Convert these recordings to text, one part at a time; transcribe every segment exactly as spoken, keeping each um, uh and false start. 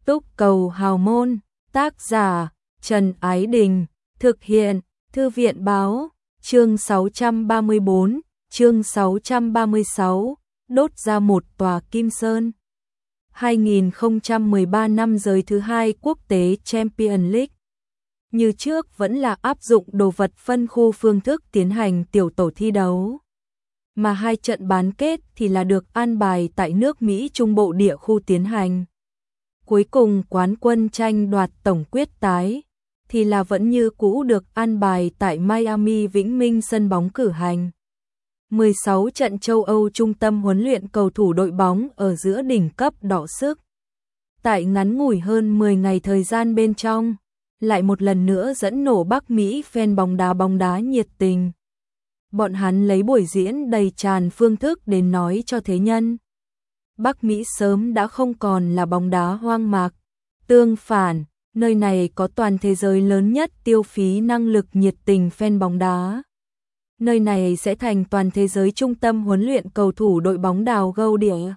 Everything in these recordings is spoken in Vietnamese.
Túc cầu hào môn, tác giả Trần Ái Đình, thực hiện Thư viện Báo, chương sáu trăm ba mươi bốn, chương sáu trăm ba mươi sáu, đốt ra một tòa Kim Sơn. hai nghìn không trăm mười ba năm giới thứ hai quốc tế Champions League. Như trước vẫn là áp dụng đồ vật phân khu phương thức tiến hành tiểu tổ thi đấu. Mà hai trận bán kết thì là được an bài tại nước Mỹ Trung Bộ địa khu tiến hành. Cuối cùng quán quân tranh đoạt tổng quyết tái thì là vẫn như cũ được an bài tại Miami Vĩnh Minh sân bóng cử hành. mười sáu trận châu Âu trung tâm huấn luyện cầu thủ đội bóng ở giữa đỉnh cấp đọ sức. Tại ngắn ngủi hơn mười ngày thời gian bên trong, lại một lần nữa dẫn nổ Bắc Mỹ fan bóng đá bóng đá nhiệt tình. Bọn hắn lấy buổi diễn đầy tràn phương thức đến nói cho thế nhân. Bắc Mỹ sớm đã không còn là bóng đá hoang mạc. Tương phản, nơi này có toàn thế giới lớn nhất tiêu phí năng lực nhiệt tình fan bóng đá. Nơi này sẽ thành toàn thế giới trung tâm huấn luyện cầu thủ đội bóng đào gâu địa.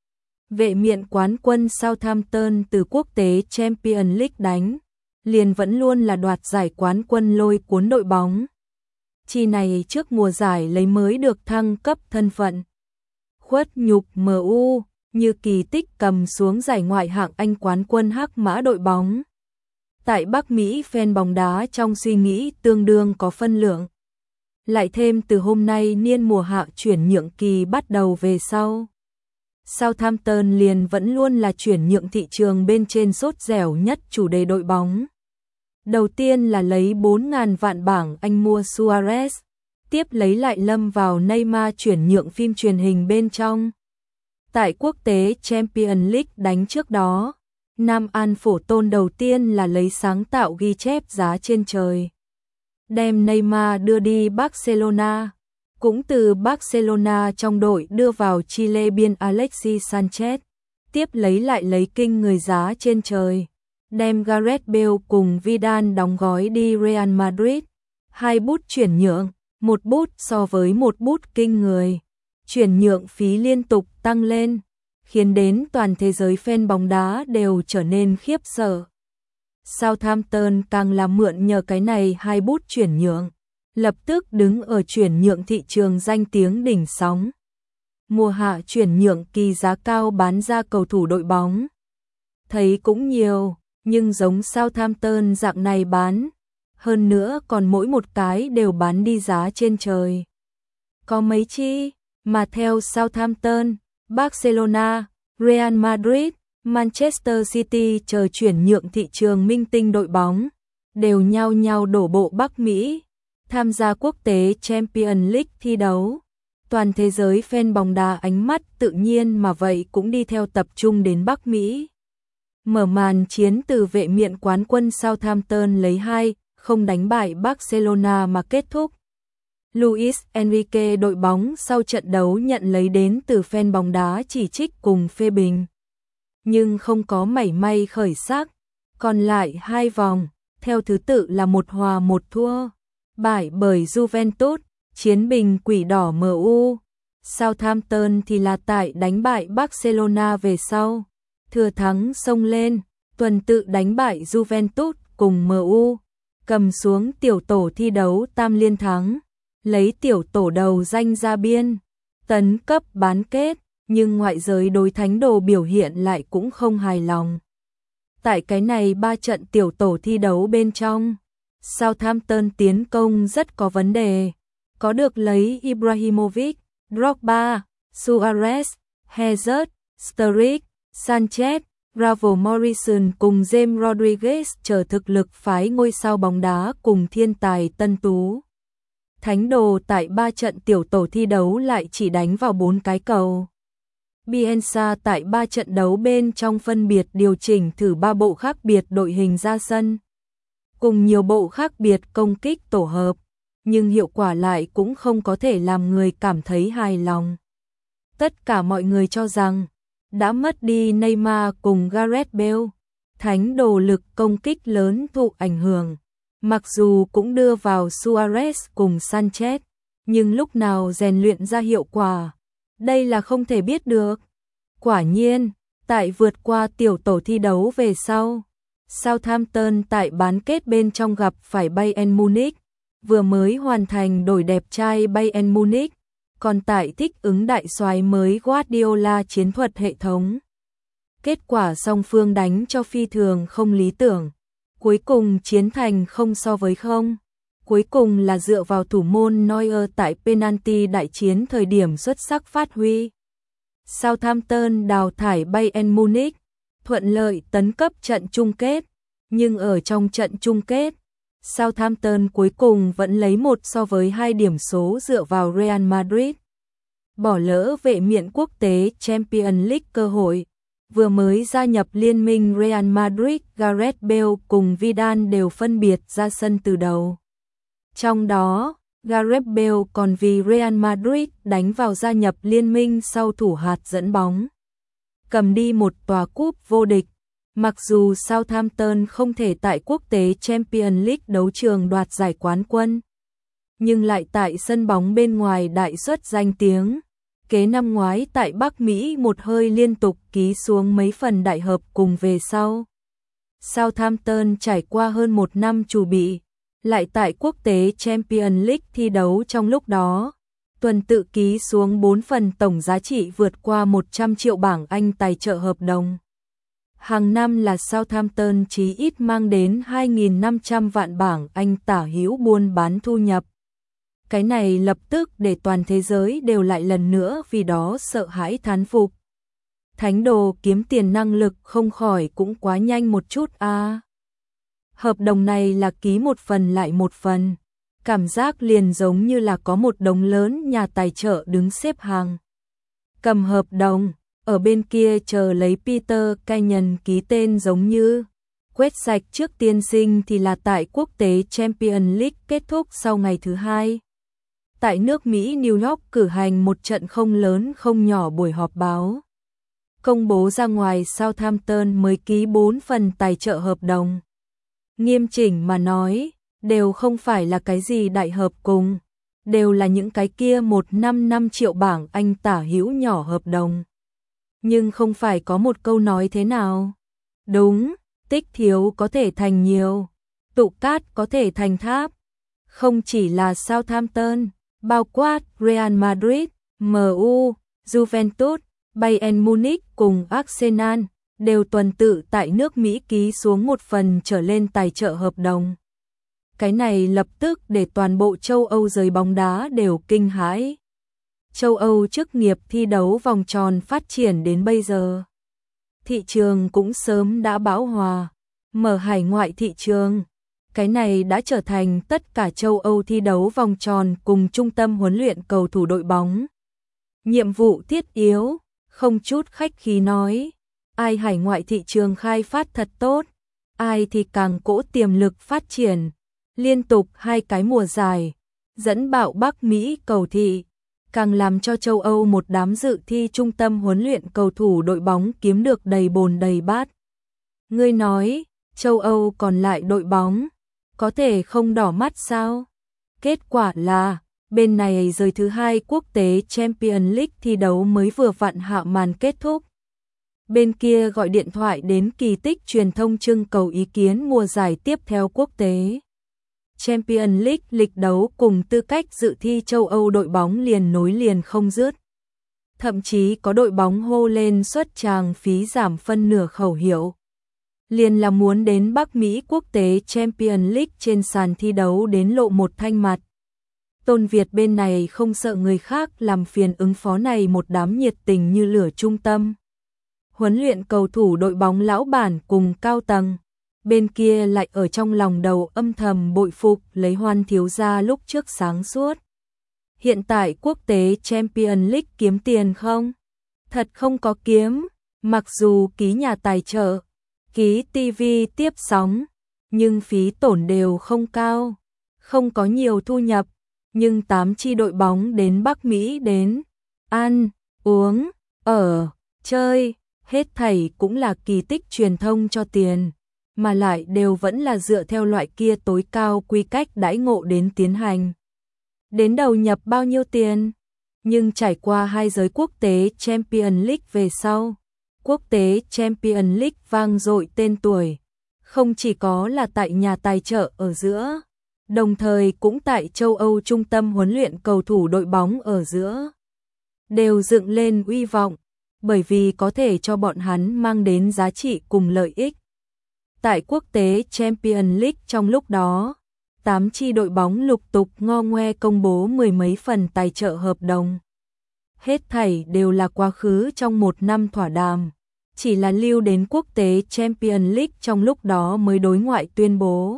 Vệ miện quán quân Southampton từ quốc tế Champions League đánh, liền vẫn luôn là đoạt giải quán quân lôi cuốn đội bóng. Chi này trước mùa giải lấy mới được thăng cấp thân phận. Khuất nhục em u, như kỳ tích cầm xuống giải ngoại hạng Anh quán quân hắc mã đội bóng. Tại Bắc Mỹ fan bóng đá trong suy nghĩ tương đương có phân lượng. Lại thêm từ hôm nay niên mùa hạ chuyển nhượng kỳ bắt đầu về sau. Southampton liền vẫn luôn là chuyển nhượng thị trường bên trên sốt dẻo nhất chủ đề đội bóng. Đầu tiên là lấy bốn nghìn vạn bảng Anh mua Suarez, tiếp lấy lại lâm vào Neymar chuyển nhượng phim truyền hình bên trong. Tại quốc tế Champions League đánh trước đó, Nam An Phổ Tôn đầu tiên là lấy sáng tạo ghi chép giá trên trời. Đem Neymar đưa đi Barcelona, cũng từ Barcelona trong đội đưa vào Chile biên Alexis Sanchez, tiếp lấy lại lấy kinh người giá trên trời. Đem Gareth Bale cùng Vidal đóng gói đi Real Madrid, hai bút chuyển nhượng, một bút so với một bút kinh người. Chuyển nhượng phí liên tục tăng lên, khiến đến toàn thế giới fan bóng đá đều trở nên khiếp sợ. Southampton càng là mượn nhờ cái này hai bút chuyển nhượng, lập tức đứng ở chuyển nhượng thị trường danh tiếng đỉnh sóng. Mùa hạ chuyển nhượng kỳ giá cao bán ra cầu thủ đội bóng. Thấy cũng nhiều, nhưng giống Southampton dạng này bán, hơn nữa còn mỗi một cái đều bán đi giá trên trời. Có mấy chi, mà theo Southampton, Barcelona, Real Madrid, Manchester City chờ chuyển nhượng thị trường minh tinh đội bóng, đều nhao nhao đổ bộ Bắc Mỹ, tham gia quốc tế Champions League thi đấu. Toàn thế giới fan bóng đá ánh mắt tự nhiên mà vậy cũng đi theo tập trung đến Bắc Mỹ. Mở màn chiến từ vệ miện quán quân Southampton lấy hai không đánh bại Barcelona mà kết thúc. Luis Enrique đội bóng sau trận đấu nhận lấy đến từ fan bóng đá chỉ trích cùng phê bình. Nhưng không có mảy may khởi sắc, còn lại hai vòng, theo thứ tự là một hòa một thua, bại bởi Juventus, chiến bình quỷ đỏ em u. Southampton thì là tại đánh bại Barcelona về sau, thừa thắng xông lên, tuần tự đánh bại Juventus cùng em u, cầm xuống tiểu tổ thi đấu tam liên thắng, lấy tiểu tổ đầu danh ra biên, tấn cấp bán kết. Nhưng ngoại giới đối thánh đồ biểu hiện lại cũng không hài lòng. Tại cái này ba trận tiểu tổ thi đấu bên trong, Southampton tiến công rất có vấn đề. Có được lấy Ibrahimovic, Drogba, Suarez, Hazard, Sturridge, Sanchez, Ravel Morrison cùng James Rodriguez chờ thực lực phái ngôi sao bóng đá cùng thiên tài tân tú. Thánh đồ tại ba trận tiểu tổ thi đấu lại chỉ đánh vào bốn cái cầu. Bielsa tại ba trận đấu bên trong phân biệt điều chỉnh thử ba bộ khác biệt đội hình ra sân, cùng nhiều bộ khác biệt công kích tổ hợp, nhưng hiệu quả lại cũng không có thể làm người cảm thấy hài lòng. Tất cả mọi người cho rằng, đã mất đi Neymar cùng Gareth Bale, thánh đồ lực công kích lớn thụ ảnh hưởng, mặc dù cũng đưa vào Suarez cùng Sanchez, nhưng lúc nào rèn luyện ra hiệu quả, đây là không thể biết được. Quả nhiên, Tại vượt qua tiểu tổ thi đấu về sau, Southampton tại bán kết bên trong gặp phải Bayern Munich, vừa mới hoàn thành đổi đẹp trai Bayern Munich, còn tại thích ứng đại soái mới Guardiola chiến thuật hệ thống. Kết quả song phương đánh cho phi thường không lý tưởng, cuối cùng chiến thành không so với không. Cuối cùng là dựa vào thủ môn Neuer tại penalty đại chiến thời điểm xuất sắc phát huy. Southampton đào thải Bayern Munich, thuận lợi tấn cấp trận chung kết, nhưng ở trong trận chung kết, Southampton cuối cùng vẫn lấy một so với hai điểm số dựa vào Real Madrid. Bỏ lỡ vệ miện quốc tế Champions League cơ hội. Vừa mới gia nhập liên minh Real Madrid, Gareth Bale cùng Vidal đều phân biệt ra sân từ đầu. Trong đó, Gareth Bale còn vì Real Madrid đánh vào gia nhập liên minh sau thủ hạt dẫn bóng, cầm đi một tòa cúp vô địch. Mặc dù Southampton không thể tại quốc tế Champions League đấu trường đoạt giải quán quân, nhưng lại tại sân bóng bên ngoài đại xuất danh tiếng. Kế năm ngoái tại Bắc Mỹ một hơi liên tục ký xuống mấy phần đại hợp cùng về sau. Southampton trải qua hơn một năm chuẩn bị, lại tại quốc tế Champions League thi đấu trong lúc đó, tuần tự ký xuống bốn phần tổng giá trị vượt qua một trăm triệu bảng Anh tài trợ hợp đồng. Hàng năm là Southampton chí ít mang đến hai nghìn năm trăm vạn bảng Anh tả hữu buôn bán thu nhập. Cái này lập tức để toàn thế giới đều lại lần nữa vì đó sợ hãi thán phục. Thánh đồ kiếm tiền năng lực không khỏi cũng quá nhanh một chút a. À. Hợp đồng này là ký một phần lại một phần, cảm giác liền giống như là có một đống lớn nhà tài trợ đứng xếp hàng. Cầm hợp đồng, ở bên kia chờ lấy Peter Kenyon ký tên giống như. Quét sạch trước tiên sinh thì là tại quốc tế Champions League kết thúc sau ngày thứ hai. Tại nước Mỹ New York cử hành một trận không lớn không nhỏ buổi họp báo. Công bố ra ngoài Southampton mới ký bốn phần tài trợ hợp đồng. Nghiêm chỉnh mà nói, đều không phải là cái gì đại hợp cùng, đều là những cái kia một năm năm triệu bảng Anh tả hữu nhỏ hợp đồng. Nhưng không phải có một câu nói thế nào? Đúng, tích thiếu có thể thành nhiều, tụ cát có thể thành tháp. Không chỉ là Southampton, bao quát Real Madrid, em u, Juventus, Bayern Munich cùng Arsenal đều tuần tự tại nước Mỹ ký xuống một phần trở lên tài trợ hợp đồng. Cái này lập tức để toàn bộ châu Âu giới bóng đá đều kinh hãi. Châu Âu chức nghiệp thi đấu vòng tròn phát triển đến bây giờ, thị trường cũng sớm đã bão hòa, mở hải ngoại thị trường. Cái này đã trở thành tất cả châu Âu thi đấu vòng tròn cùng trung tâm huấn luyện cầu thủ đội bóng. Nhiệm vụ thiết yếu, không chút khách khí nói, ai hải ngoại thị trường khai phát thật tốt, ai thì càng cỗ tiềm lực phát triển. Liên tục hai cái mùa giải, dẫn bạo Bắc Mỹ cầu thị, càng làm cho châu Âu một đám dự thi trung tâm huấn luyện cầu thủ đội bóng kiếm được đầy bồn đầy bát. Ngươi nói, châu Âu còn lại đội bóng, có thể không đỏ mắt sao? Kết quả là, bên này rời thứ hai quốc tế Champions League thi đấu mới vừa vặn hạ màn kết thúc. Bên kia gọi điện thoại đến kỳ tích truyền thông trưng cầu ý kiến mùa giải tiếp theo quốc tế Champions League lịch đấu cùng tư cách dự thi châu Âu đội bóng liền nối liền không dứt. Thậm chí có đội bóng hô lên suất tràng phí giảm phân nửa khẩu hiệu. Liền là muốn đến Bắc Mỹ quốc tế Champions League trên sàn thi đấu đến lộ một thanh mặt. Tôn Việt bên này không sợ người khác làm phiền ứng phó này một đám nhiệt tình như lửa trung tâm. Huấn luyện cầu thủ đội bóng lão bản cùng cao tầng. Bên kia lại ở trong lòng đầu âm thầm bội phục lấy Hoan thiếu gia lúc trước sáng suốt. Hiện tại quốc tế Champions League kiếm tiền không? Thật không có kiếm, mặc dù ký nhà tài trợ, ký ti vi tiếp sóng, nhưng phí tổn đều không cao, không có nhiều thu nhập, nhưng tám chi đội bóng đến Bắc Mỹ đến, ăn, uống, ở, chơi, hết thảy cũng là kỳ tích truyền thông cho tiền, mà lại đều vẫn là dựa theo loại kia tối cao quy cách đãi ngộ đến tiến hành. Đến đầu nhập bao nhiêu tiền? Nhưng trải qua hai giới quốc tế Champions League về sau, Quốc tế Champions League vang dội tên tuổi, không chỉ có là tại nhà tài trợ ở giữa, đồng thời cũng tại châu Âu trung tâm huấn luyện cầu thủ đội bóng ở giữa, đều dựng lên uy vọng, bởi vì có thể cho bọn hắn mang đến giá trị cùng lợi ích. Tại quốc tế Champions League trong lúc đó, tám chi đội bóng lục tục ngo ngoe công bố mười mấy phần tài trợ hợp đồng. Hết thảy đều là quá khứ trong một năm thỏa đàm, chỉ là lưu đến quốc tế Champions League trong lúc đó mới đối ngoại tuyên bố.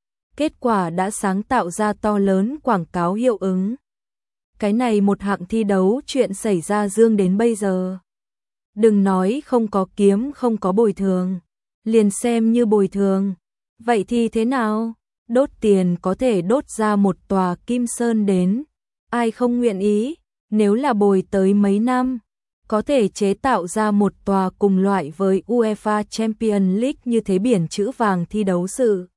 Kết quả đã sáng tạo ra to lớn quảng cáo hiệu ứng. Cái này một hạng thi đấu chuyện xảy ra dương đến bây giờ. Đừng nói không có kiếm không có bồi thường, liền xem như bồi thường. Vậy thì thế nào? Đốt tiền có thể đốt ra một tòa Kim Sơn đến. Ai không nguyện ý, nếu là bồi tới mấy năm, có thể chế tạo ra một tòa cùng loại với UEFA Champions League như thế biển chữ vàng thi đấu sự.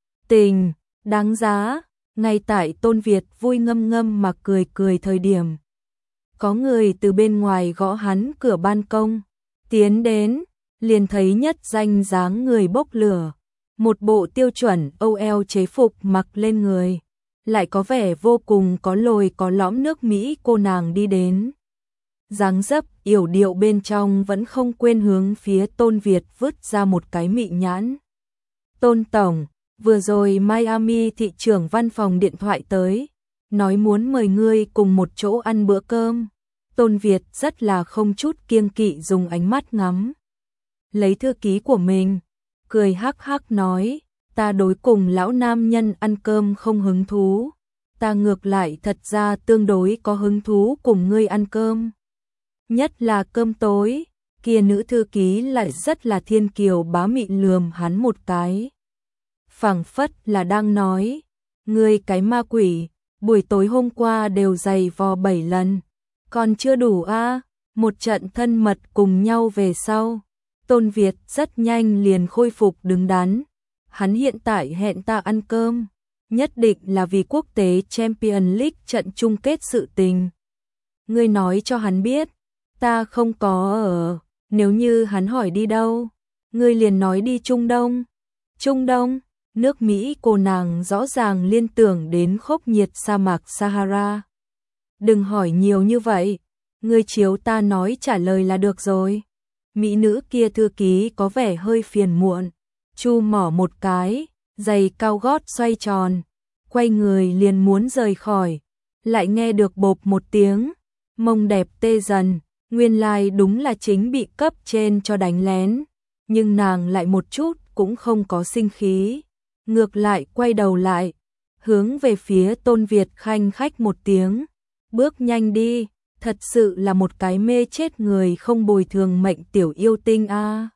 Tình, đáng giá, ngay tại Tôn Việt vui ngâm ngâm mà cười cười thời điểm. Có người từ bên ngoài gõ hắn cửa ban công, tiến đến, liền thấy nhất danh dáng người bốc lửa, một bộ tiêu chuẩn Âu eo chế phục mặc lên người, lại có vẻ vô cùng có lồi có lõm nước Mỹ cô nàng đi đến. Dáng dấp yểu điệu bên trong vẫn không quên hướng phía Tôn Việt vứt ra một cái mị nhãn. Tôn Tổng, vừa rồi Miami thị trưởng văn phòng điện thoại tới, nói muốn mời ngươi cùng một chỗ ăn bữa cơm. Tôn Việt rất là không chút kiêng kỵ dùng ánh mắt ngắm lấy thư ký của mình, cười hắc hắc nói, ta đối cùng lão nam nhân ăn cơm không hứng thú, ta ngược lại thật ra tương đối có hứng thú cùng ngươi ăn cơm. Nhất là cơm tối, kia nữ thư ký lại rất là thiên kiều bá mị lườm hắn một cái. Phảng phất là đang nói, ngươi cái ma quỷ, buổi tối hôm qua đều giày vò bảy lần, còn chưa đủ a? À? Một trận thân mật cùng nhau về sau, Tôn Việt rất nhanh liền khôi phục đứng đắn. Hắn hiện tại hẹn ta ăn cơm, nhất định là vì quốc tế Champions League trận chung kết sự tình. Ngươi nói cho hắn biết, ta không có ở, nếu như hắn hỏi đi đâu, ngươi liền nói đi Trung Đông. Trung Đông, nước Mỹ cô nàng rõ ràng liên tưởng đến khốc nhiệt sa mạc Sahara. Đừng hỏi nhiều như vậy, ngươi chiếu ta nói trả lời là được rồi. Mỹ nữ kia thư ký có vẻ hơi phiền muộn, chu mỏ một cái, giày cao gót xoay tròn, quay người liền muốn rời khỏi, lại nghe được bộp một tiếng, mông đẹp tê dần, nguyên lai like đúng là chính bị cấp trên cho đánh lén, nhưng nàng lại một chút cũng không có sinh khí, ngược lại quay đầu lại, hướng về phía Tôn Việt khanh khách một tiếng, bước nhanh đi. Thật sự là một cái mê chết người không bồi thường mệnh tiểu yêu tinh a. À.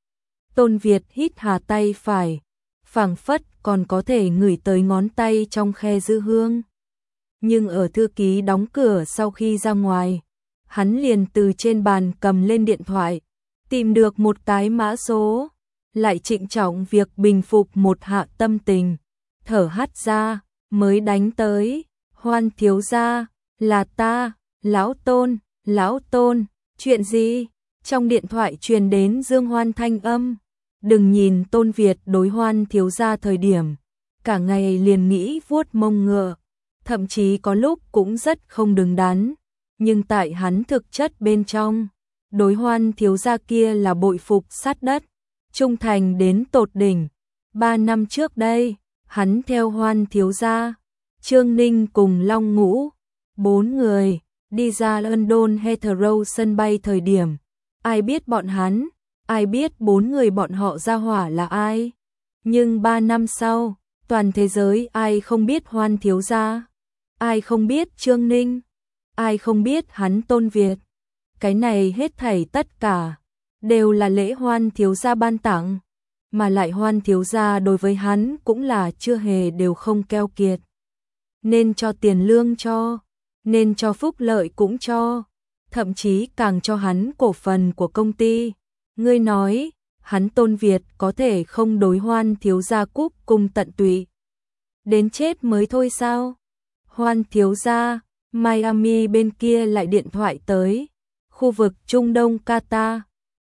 Tôn Việt hít hà tay phải, phảng phất còn có thể ngửi tới ngón tay trong khe dư hương. Nhưng ở thư ký đóng cửa sau khi ra ngoài, hắn liền từ trên bàn cầm lên điện thoại, tìm được một cái mã số, lại trịnh trọng việc bình phục một hạ tâm tình, thở hắt ra, mới đánh tới, Hoan thiếu gia, là ta. Lão Tôn, Lão Tôn, chuyện gì? Trong điện thoại truyền đến Dương Hoan thanh âm. Đừng nhìn Tôn Việt đối Hoan thiếu gia thời điểm, cả ngày liền nghĩ vuốt mông ngựa, thậm chí có lúc cũng rất không đứng đắn. Nhưng tại hắn thực chất bên trong, đối Hoan thiếu gia kia là bội phục sát đất, trung thành đến tột đỉnh. Ba năm trước đây, hắn theo Hoan thiếu gia, Trương Ninh cùng Long Ngũ, bốn người đi ra London Heathrow sân bay thời điểm, ai biết bọn hắn, ai biết bốn người bọn họ ra hỏa là ai. Nhưng ba năm sau, toàn thế giới ai không biết Hoan thiếu gia, ai không biết Trương Ninh, ai không biết hắn Tôn Việt. Cái này hết thảy tất cả, đều là lễ Hoan thiếu gia ban tặng, mà lại Hoan thiếu gia đối với hắn cũng là chưa hề đều không keo kiệt. Nên cho tiền lương cho, nên cho phúc lợi cũng cho, thậm chí càng cho hắn cổ phần của công ty. Ngươi nói, hắn Tôn Việt có thể không đối Hoan thiếu gia cúc cùng tận tụy đến chết mới thôi sao? Hoan thiếu gia, Miami bên kia lại điện thoại tới, khu vực Trung Đông Qatar,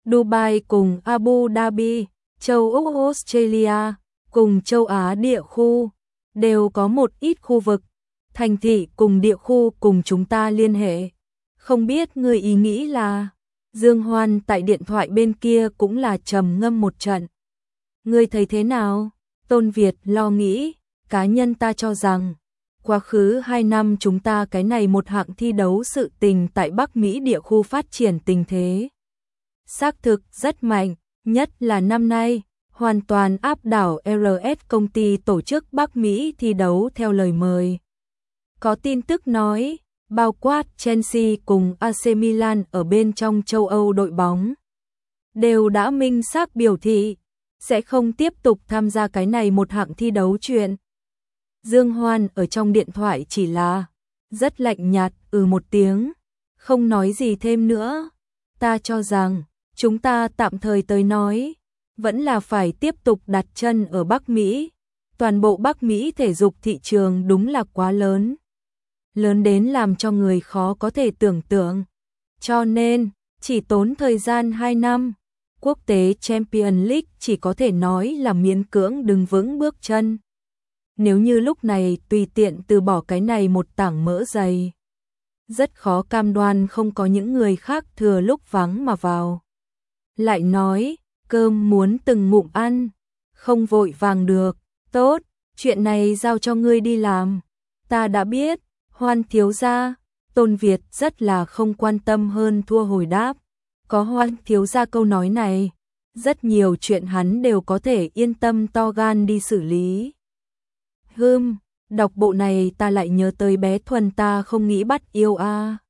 Dubai cùng Abu Dhabi, châu Úc Australia, cùng châu Á địa khu, đều có một ít khu vực, thành thị cùng địa khu cùng chúng ta liên hệ. Không biết người ý nghĩ là, Dương Hoan tại điện thoại bên kia cũng là trầm ngâm một trận. Ngươi thấy thế nào? Tôn Việt lo nghĩ, cá nhân ta cho rằng, quá khứ hai năm chúng ta cái này một hạng thi đấu sự tình tại Bắc Mỹ địa khu phát triển tình thế. Xác thực rất mạnh, nhất là năm nay, hoàn toàn áp đảo rờ ét công ty tổ chức Bắc Mỹ thi đấu theo lời mời. Có tin tức nói, bao quát Chelsea cùng a xê Milan ở bên trong châu Âu đội bóng, đều đã minh xác biểu thị, sẽ không tiếp tục tham gia cái này một hạng thi đấu chuyện. Dương Hoan ở trong điện thoại chỉ là rất lạnh nhạt ừ một tiếng, không nói gì thêm nữa. Ta cho rằng, chúng ta tạm thời tới nói, vẫn là phải tiếp tục đặt chân ở Bắc Mỹ. Toàn bộ Bắc Mỹ thể dục thị trường đúng là quá lớn. Lớn đến làm cho người khó có thể tưởng tượng. Cho nên, chỉ tốn thời gian hai năm, quốc tế Champions League chỉ có thể nói là miễn cưỡng đứng vững bước chân. Nếu như lúc này tùy tiện từ bỏ cái này một tảng mỡ dày, rất khó cam đoan không có những người khác thừa lúc vắng mà vào. Lại nói, cơm muốn từng ngụm ăn, không vội vàng được. Tốt, chuyện này giao cho ngươi đi làm. Ta đã biết. Hoan thiếu gia, Tôn Việt rất là không quan tâm hơn thua hồi đáp. Có Hoan thiếu gia câu nói này, rất nhiều chuyện hắn đều có thể yên tâm to gan đi xử lý. Hừm, đọc bộ này ta lại nhớ tới bé Thuần ta không nghĩ bắt yêu a. À.